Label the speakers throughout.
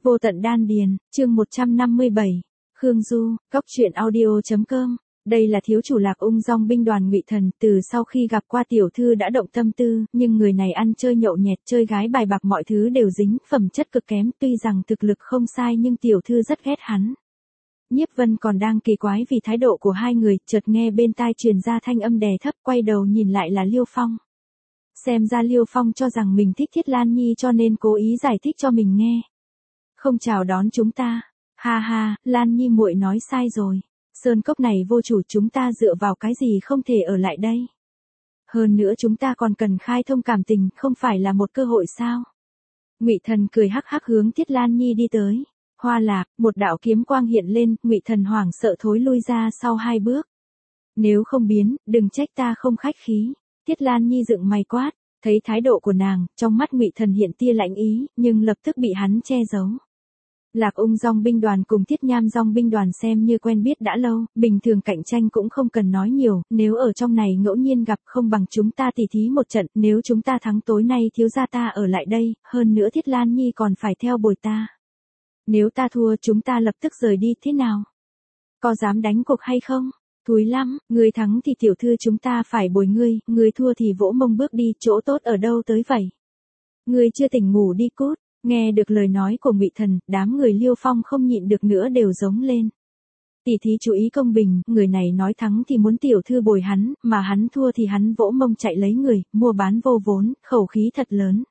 Speaker 1: Vô tận đan điền, chương 157. Khương Du, góc truyện audio.com. Đây là thiếu chủ Lạc Ung Dong binh đoàn Ngụy Thần, từ sau khi gặp qua tiểu thư đã động tâm tư, nhưng người này ăn chơi nhậu nhẹt, chơi gái bài bạc mọi thứ đều dính, phẩm chất cực kém, tuy rằng thực lực không sai nhưng tiểu thư rất ghét hắn. Nhiếp Vân còn đang kỳ quái vì thái độ của hai người, chợt nghe bên tai truyền ra thanh âm đè thấp, quay đầu nhìn lại là Liêu Phong. Xem ra Liêu Phong cho rằng mình thích Thiết Lan Nhi cho nên cố ý giải thích cho mình nghe. Không chào đón chúng ta. Ha ha, Lan Nhi muội nói sai rồi. Sơn cốc này vô chủ, chúng ta dựa vào cái gì không thể ở lại đây. Hơn nữa chúng ta còn cần khai thông cảm tình, không phải là một cơ hội sao. Ngụy Thần cười hắc hắc hướng Thiết Lan Nhi đi tới. Hoa lạc, một đạo kiếm quang hiện lên, Ngụy Thần hoảng sợ thối lui ra sau 2 bước. Nếu không biến, đừng trách ta không khách khí. Thiết Lan Nhi dựng mày quát, thấy thái độ của nàng, trong mắt Ngụy Thần hiện tia lạnh ý, nhưng lập tức bị hắn che giấu. Lạc Ung Dong binh đoàn cùng Thiết Nham Dong binh đoàn xem như quen biết đã lâu, bình thường cạnh tranh cũng không cần nói nhiều, nếu ở trong này ngẫu nhiên gặp không bằng chúng ta tỉ thí một trận, nếu chúng ta thắng tối nay thiếu gia ta ở lại đây, hơn nữa Thiết Lan Nhi còn phải theo bồi ta. Nếu ta thua chúng ta lập tức rời đi, thế nào? Có dám đánh cuộc hay không? Thúi lắm, người thắng thì tiểu thư chúng ta phải bồi ngươi, người thua thì vỗ mông bước đi, chỗ tốt ở đâu tới vậy? Ngươi chưa tỉnh ngủ đi cút. Nghe được lời nói của Ngụy Thần, đám người Liêu Phong không nhịn được nữa đều giống lên. Tỷ thí chú ý công bình, người này nói thắng thì muốn tiểu thư bồi hắn, mà hắn thua thì hắn vỗ mông chạy lấy người, mua bán vô vốn, khẩu khí thật lớn.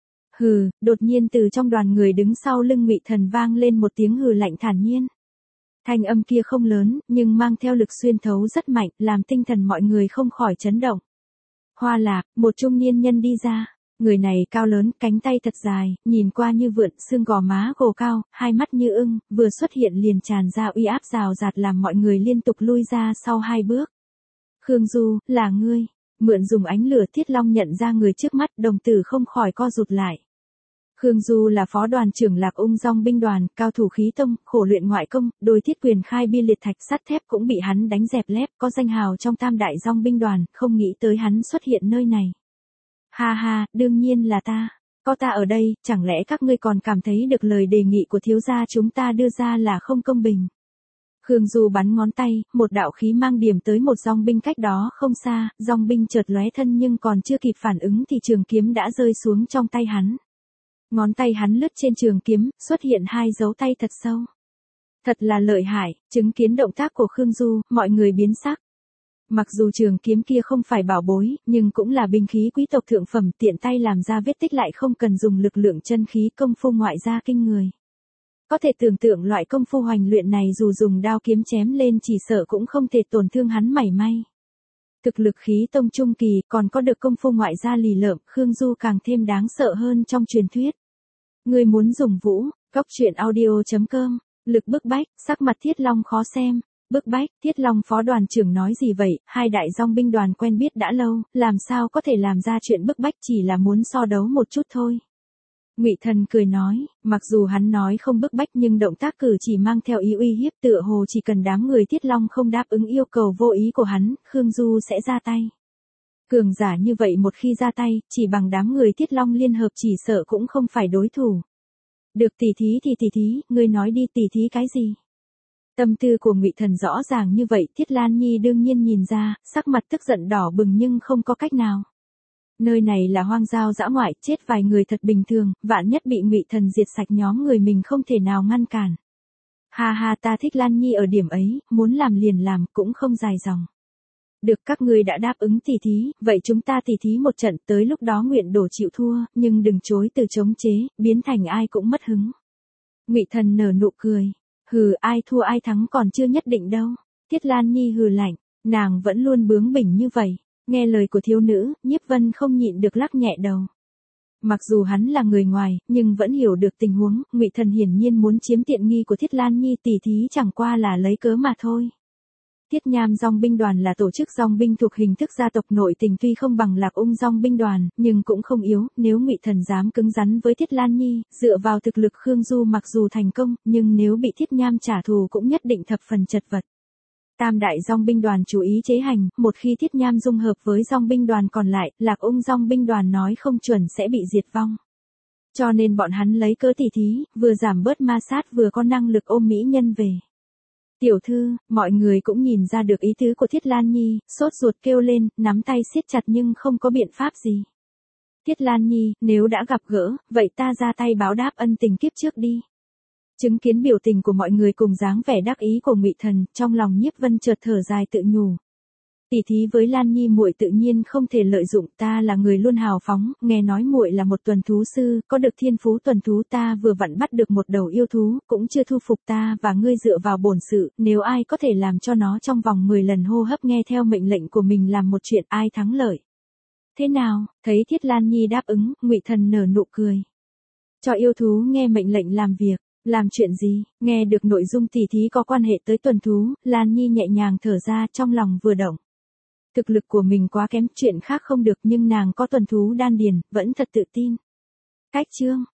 Speaker 1: Hừ, đột nhiên từ trong đoàn người đứng sau lưng Ngụy Thần vang lên một tiếng hừ lạnh thản nhiên. Thanh âm kia không lớn, nhưng mang theo lực xuyên thấu rất mạnh, làm tinh thần mọi người không khỏi chấn động. Hoa lạc, một trung niên nhân đi ra. Người này cao lớn, cánh tay thật dài, nhìn qua như vượn, xương gò má gồ cao, hai mắt như ưng, vừa xuất hiện liền tràn ra uy áp rào rạt làm mọi người liên tục lui ra sau 2 bước. Khương Du, là ngươi. Mượn dùng ánh lửa Thiết Long nhận ra người trước mắt, đồng tử không khỏi co rụt lại. Khương Du là phó đoàn trưởng Lạc Ung Dong binh đoàn, cao thủ khí tông, khổ luyện ngoại công, đôi thiết quyền khai bi liệt thạch sắt thép cũng bị hắn đánh dẹp lép, có danh hào trong Tam đại Dong binh đoàn, không nghĩ tới hắn xuất hiện nơi này. Ha ha, đương nhiên là ta. Có ta ở đây, chẳng lẽ các ngươi còn cảm thấy được lời đề nghị của thiếu gia chúng ta đưa ra là không công bình. Khương Du bắn ngón tay, một đạo khí mang điểm tới một dong binh cách đó không xa, dong binh chợt lóe thân nhưng còn chưa kịp phản ứng thì trường kiếm đã rơi xuống trong tay hắn. Ngón tay hắn lướt trên trường kiếm, xuất hiện 2 dấu tay thật sâu. Thật là lợi hại, chứng kiến động tác của Khương Du, mọi người biến sắc. Mặc dù trường kiếm kia không phải bảo bối, nhưng cũng là binh khí quý tộc thượng phẩm, tiện tay làm ra vết tích lại không cần dùng lực lượng chân khí, công phu ngoại gia kinh người. Có thể tưởng tượng loại công phu hoành luyện này dù dùng đao kiếm chém lên chỉ sợ cũng không thể tổn thương hắn mảy may. Thực lực khí tông trung kỳ còn có được công phu ngoại gia lì lợm, Khương Du càng thêm đáng sợ hơn trong truyền thuyết. Người muốn dùng vũ, góc truyện audio.com, lực bức bách, sắc mặt Thiết Long khó xem. Bức bách, Thiết Long phó đoàn trưởng nói gì vậy, 2 đại dong binh đoàn quen biết đã lâu, làm sao có thể làm ra chuyện bức bách, chỉ là muốn so đấu một chút thôi. Ngụy Thần cười nói, mặc dù hắn nói không bức bách nhưng động tác cử chỉ mang theo ý uy hiếp, tựa hồ chỉ cần đám người Thiết Long không đáp ứng yêu cầu vô ý của hắn, Khương Du sẽ ra tay. Cường giả như vậy một khi ra tay, chỉ bằng đám người Thiết Long liên hợp chỉ sợ cũng không phải đối thủ. Được tỉ thí thì tỉ thí, ngươi nói đi tỉ thí cái gì? Tâm tư của Ngụy Thần rõ ràng như vậy, Thiết Lan Nhi đương nhiên nhìn ra, sắc mặt tức giận đỏ bừng nhưng không có cách nào. Nơi này là hoang giao dã ngoại, chết vài người thật bình thường, vạn nhất bị Ngụy Thần diệt sạch nhóm người mình không thể nào ngăn cản. Ha ha, ta thích Lan Nhi ở điểm ấy, muốn làm liền làm, cũng không dài dòng. Được, các ngươi đã đáp ứng tỉ thí, vậy chúng ta tỉ thí một trận, tới lúc đó nguyện đổ chịu thua, nhưng đừng chối từ chống chế, biến thành ai cũng mất hứng. Ngụy Thần nở nụ cười. Hừ, ai thua ai thắng còn chưa nhất định đâu. Thiết Lan Nhi hừ lạnh, nàng vẫn luôn bướng bỉnh như vậy. Nghe lời của thiếu nữ, Nhiếp Vân không nhịn được lắc nhẹ đầu. Mặc dù hắn là người ngoài, nhưng vẫn hiểu được tình huống, Ngụy Thần hiển nhiên muốn chiếm tiện nghi của Thiết Lan Nhi, tỉ thí chẳng qua là lấy cớ mà thôi. Thiết Nham Dong binh đoàn là tổ chức dong binh thuộc hình thức gia tộc nội tình, tuy không bằng Lạc Ung Dong binh đoàn, nhưng cũng không yếu, nếu Ngụy Thần dám cứng rắn với Thiết Lan Nhi, dựa vào thực lực Khương Du mặc dù thành công, nhưng nếu bị Thiết Nham trả thù cũng nhất định thập phần chật vật. Tam đại dong binh đoàn chú ý chế hành, một khi Thiết Nham dung hợp với dong binh đoàn còn lại, Lạc Ung Dong binh đoàn nói không chuẩn sẽ bị diệt vong. Cho nên bọn hắn lấy cớ tỉ thí, vừa giảm bớt ma sát vừa có năng lực ôm mỹ nhân về. Tiểu thư, mọi người cũng nhìn ra được ý tứ của Thiết Lan Nhi, sốt ruột kêu lên, nắm tay siết chặt nhưng không có biện pháp gì. Thiết Lan Nhi, nếu đã gặp gỡ, vậy ta ra tay báo đáp ân tình kiếp trước đi. Chứng kiến biểu tình của mọi người cùng dáng vẻ đắc ý của Ngụy Thần, trong lòng Nhiếp Vân chợt thở dài tự nhủ. Tỉ thí với Lan Nhi muội tự nhiên không thể lợi dụng, ta là người luôn hào phóng, nghe nói muội là một tuần thú sư, có được thiên phú tuần thú, ta vừa vặn bắt được một đầu yêu thú, cũng chưa thu phục, ta và ngươi dựa vào bổn sự, nếu ai có thể làm cho nó trong vòng 10 lần hô hấp nghe theo mệnh lệnh của mình làm một chuyện, ai thắng lợi. Thế nào, thấy Thiết Lan Nhi đáp ứng, Ngụy Thần nở nụ cười. Cho yêu thú nghe mệnh lệnh làm việc. Làm chuyện gì? Nghe được nội dung tỉ thí có quan hệ tới tuần thú, Lan Nhi nhẹ nhàng thở ra, trong lòng vừa động. Thực lực của mình quá kém, chuyện khác không được, nhưng nàng có tuần thú đan điền, vẫn thật tự tin. Cách chương